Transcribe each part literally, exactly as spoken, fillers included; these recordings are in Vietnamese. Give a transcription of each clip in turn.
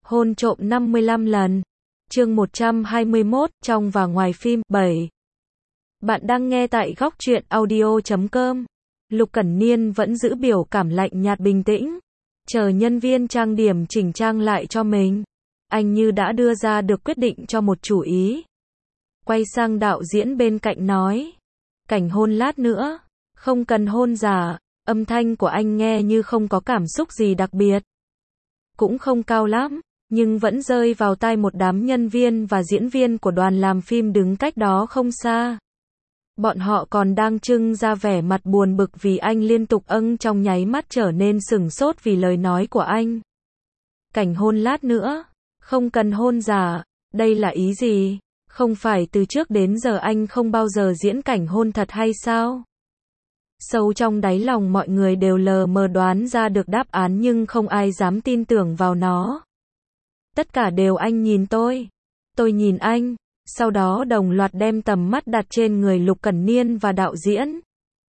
Hôn trộm năm mươi lăm lần. Chương một trăm hai mươi mốt, trong và ngoài phim. bảy. Bạn đang nghe tại góc truyện audio chấm com. Lục Cẩn Niên vẫn giữ biểu cảm lạnh nhạt bình tĩnh, chờ nhân viên trang điểm chỉnh trang lại cho mình. Anh như đã đưa ra được quyết định cho một chủ ý. Quay sang đạo diễn bên cạnh nói, cảnh hôn lát nữa, không cần hôn giả. Âm thanh của anh nghe như không có cảm xúc gì đặc biệt, cũng không cao lắm, nhưng vẫn rơi vào tai một đám nhân viên và diễn viên của đoàn làm phim đứng cách đó không xa. Bọn họ còn đang trưng ra vẻ mặt buồn bực vì anh liên tục âng, trong nháy mắt trở nên sửng sốt vì lời nói của anh. Cảnh hôn lát nữa, không cần hôn giả, đây là ý gì? Không phải từ trước đến giờ anh không bao giờ diễn cảnh hôn thật hay sao? Sâu trong đáy lòng mọi người đều lờ mờ đoán ra được đáp án nhưng không ai dám tin tưởng vào nó. Tất cả đều anh nhìn tôi, tôi nhìn anh, sau đó đồng loạt đem tầm mắt đặt trên người Lục Cẩn Niên và đạo diễn.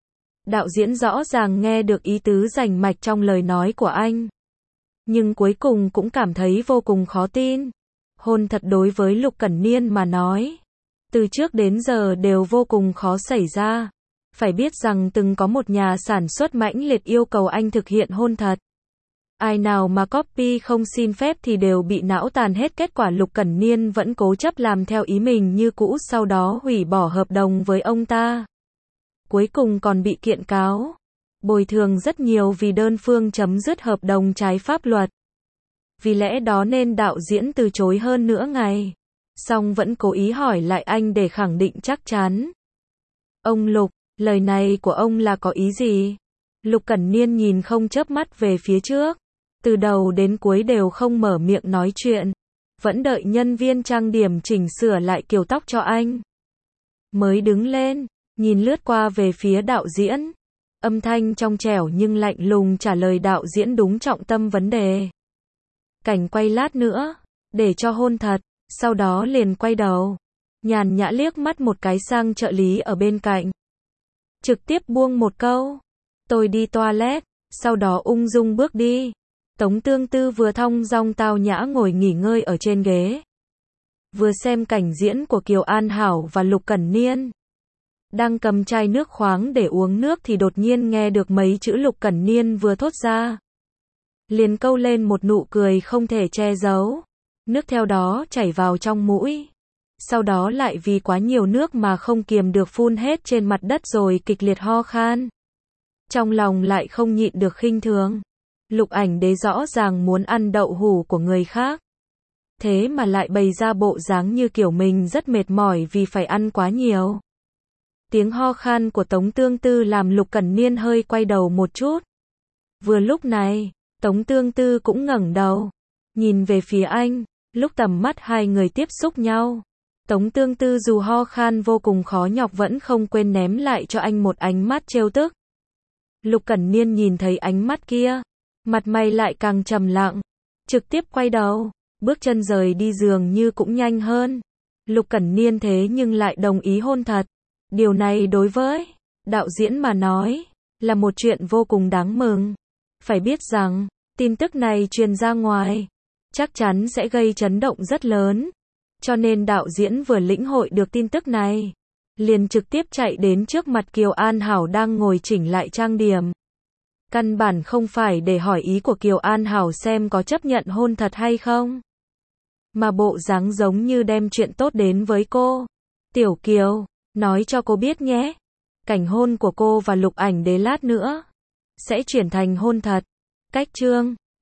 Đạo diễn rõ ràng nghe được ý tứ rành mạch trong lời nói của anh, nhưng cuối cùng cũng cảm thấy vô cùng khó tin. Hôn thật đối với Lục Cẩn Niên mà nói, từ trước đến giờ đều vô cùng khó xảy ra. Phải biết rằng từng có một nhà sản xuất mãnh liệt yêu cầu anh thực hiện hôn thật. Ai nào mà copy không xin phép thì đều bị não tàn hết. Kết quả Lục Cẩn Niên vẫn cố chấp làm theo ý mình như cũ, sau đó hủy bỏ hợp đồng với ông ta. Cuối cùng còn bị kiện cáo, bồi thường rất nhiều vì đơn phương chấm dứt hợp đồng trái pháp luật. Vì lẽ đó nên đạo diễn từ chối hơn nửa ngày, song vẫn cố ý hỏi lại anh để khẳng định chắc chắn. Ông Lục, lời này của ông là có ý gì? Lục Cẩn Niên nhìn không chớp mắt về phía trước, từ đầu đến cuối đều không mở miệng nói chuyện, vẫn đợi nhân viên trang điểm chỉnh sửa lại kiểu tóc cho anh. Mới đứng lên, nhìn lướt qua về phía đạo diễn, âm thanh trong trẻo nhưng lạnh lùng trả lời đạo diễn đúng trọng tâm vấn đề. Cảnh quay lát nữa, để cho hôn thật, sau đó liền quay đầu, nhàn nhã liếc mắt một cái sang trợ lý ở bên cạnh. Trực tiếp buông một câu, tôi đi toilet, sau đó ung dung bước đi. Tống Tương Tư vừa thong dong tao nhã ngồi nghỉ ngơi ở trên ghế, vừa xem cảnh diễn của Kiều An Hảo và Lục Cẩn Niên. Đang cầm chai nước khoáng để uống nước thì đột nhiên nghe được mấy chữ Lục Cẩn Niên vừa thốt ra, liền câu lên một nụ cười không thể che giấu. Nước theo đó chảy vào trong mũi, sau đó lại vì quá nhiều nước mà không kiềm được phun hết trên mặt đất rồi kịch liệt ho khan. Trong lòng lại không nhịn được khinh thường. Lục Ảnh Đế rõ ràng muốn ăn đậu hủ của người khác, thế mà lại bày ra bộ dáng như kiểu mình rất mệt mỏi vì phải ăn quá nhiều. Tiếng ho khan của Tống Tương Tư làm Lục Cẩn Niên hơi quay đầu một chút. Vừa lúc này, Tống Tương Tư cũng ngẩng đầu, nhìn về phía anh. Lúc tầm mắt hai người tiếp xúc nhau, Tống Tương Tư dù ho khan vô cùng khó nhọc vẫn không quên ném lại cho anh một ánh mắt trêu tức. Lục Cẩn Niên nhìn thấy ánh mắt kia, mặt mày lại càng trầm lặng, trực tiếp quay đầu, bước chân rời đi dường như cũng nhanh hơn. Lục Cẩn Niên thế nhưng lại đồng ý hôn thật. Điều này đối với đạo diễn mà nói, là một chuyện vô cùng đáng mừng. Phải biết rằng, tin tức này truyền ra ngoài, chắc chắn sẽ gây chấn động rất lớn. Cho nên đạo diễn vừa lĩnh hội được tin tức này, liền trực tiếp chạy đến trước mặt Kiều An Hảo đang ngồi chỉnh lại trang điểm. Căn bản không phải để hỏi ý của Kiều An Hảo xem có chấp nhận hôn thật hay không, mà bộ dáng giống như đem chuyện tốt đến với cô. Tiểu Kiều, nói cho cô biết nhé, cảnh hôn của cô và Lục Ảnh Đế lát nữa sẽ chuyển thành hôn thật. Cách chương